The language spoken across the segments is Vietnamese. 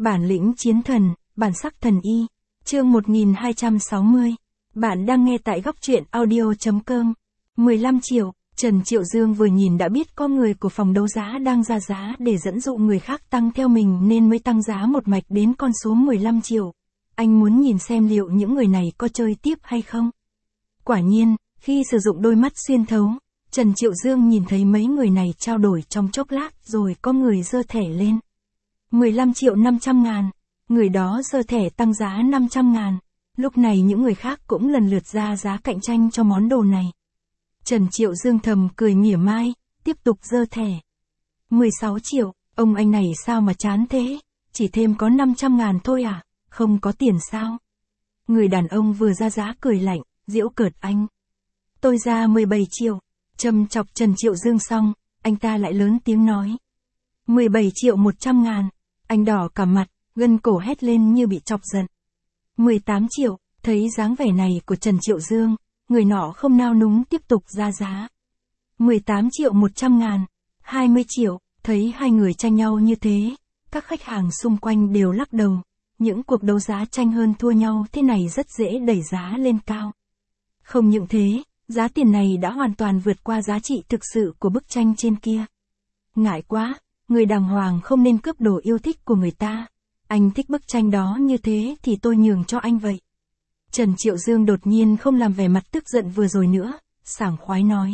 Bản lĩnh chiến thần, bản sắc thần y. Chương 1260. Bạn đang nghe tại góc truyện audio.com. 15 triệu, Trần Triệu Dương vừa nhìn đã biết có người của phòng đấu giá đang ra giá để dẫn dụ người khác tăng theo mình nên mới tăng giá một mạch đến con số 15 triệu. Anh muốn nhìn xem liệu những người này có chơi tiếp hay không. Quả nhiên, khi sử dụng đôi mắt xuyên thấu, Trần Triệu Dương nhìn thấy mấy người này trao đổi trong chốc lát rồi có người giơ thẻ lên. 15 triệu 500 ngàn. Người đó giơ thẻ tăng giá 500 ngàn. Lúc này những người khác cũng lần lượt ra giá cạnh tranh cho món đồ này. Trần Triệu Dương thầm cười mỉa mai, tiếp tục giơ thẻ. 16 triệu, ông anh này sao mà chán thế, chỉ thêm có 500 ngàn thôi à, không có tiền sao? Người đàn ông vừa ra giá cười lạnh, giễu cợt anh. Tôi ra 17 triệu, châm chọc Trần Triệu Dương xong, anh ta lại lớn tiếng nói. 17 triệu 100 ngàn, anh đỏ cả mặt, gân cổ hét lên như bị chọc giận. 18 triệu, thấy dáng vẻ này của Trần Triệu Dương, người nọ không nao núng tiếp tục ra giá. 18 triệu 100 ngàn, 20 triệu, thấy hai người tranh nhau như thế, các khách hàng xung quanh đều lắc đầu. Những cuộc đấu giá tranh hơn thua nhau thế này rất dễ đẩy giá lên cao. Không những thế, giá tiền này đã hoàn toàn vượt qua giá trị thực sự của bức tranh trên kia. Ngại quá, người đàng hoàng không nên cướp đồ yêu thích của người ta. Anh thích bức tranh đó như thế thì tôi nhường cho anh vậy. Trần Triệu Dương đột nhiên không làm vẻ mặt tức giận vừa rồi nữa, sảng khoái nói.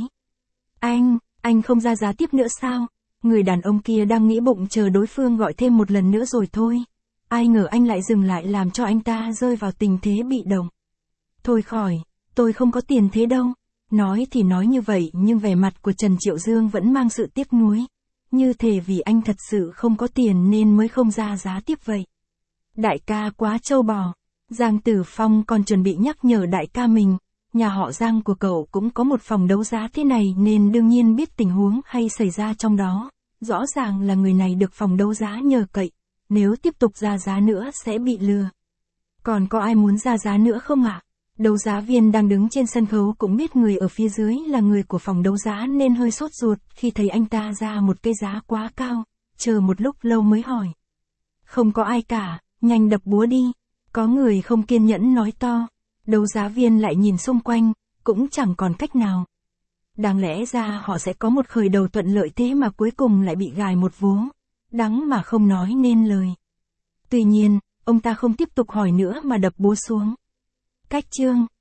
Anh không ra giá tiếp nữa sao? Người đàn ông kia đang nghĩ bụng chờ đối phương gọi thêm một lần nữa rồi thôi. Ai ngờ anh lại dừng lại làm cho anh ta rơi vào tình thế bị động. Thôi khỏi, tôi không có tiền thế đâu. Nói thì nói như vậy nhưng vẻ mặt của Trần Triệu Dương vẫn mang sự tiếc nuối. Như thể vì anh thật sự không có tiền nên mới không ra giá tiếp vậy. Đại ca quá trâu bò. Giang Tử Phong còn chuẩn bị nhắc nhở đại ca mình. Nhà họ Giang của cậu cũng có một phòng đấu giá thế này nên đương nhiên biết tình huống hay xảy ra trong đó. Rõ ràng là người này được phòng đấu giá nhờ cậy. Nếu tiếp tục ra giá nữa sẽ bị lừa. Còn có ai muốn ra giá nữa không ạ? Đấu giá viên đang đứng trên sân khấu cũng biết người ở phía dưới là người của phòng đấu giá nên hơi sốt ruột khi thấy anh ta ra một cái giá quá cao, chờ một lúc lâu mới hỏi. Không có ai cả, nhanh đập búa đi. Có người không kiên nhẫn nói to. Đấu giá viên lại nhìn xung quanh, cũng chẳng còn cách nào. Đáng lẽ ra họ sẽ có một khởi đầu thuận lợi thế mà cuối cùng lại bị gài một vố. Đắng mà không nói nên lời. Tuy nhiên, ông ta không tiếp tục hỏi nữa mà đập búa xuống. Cách chương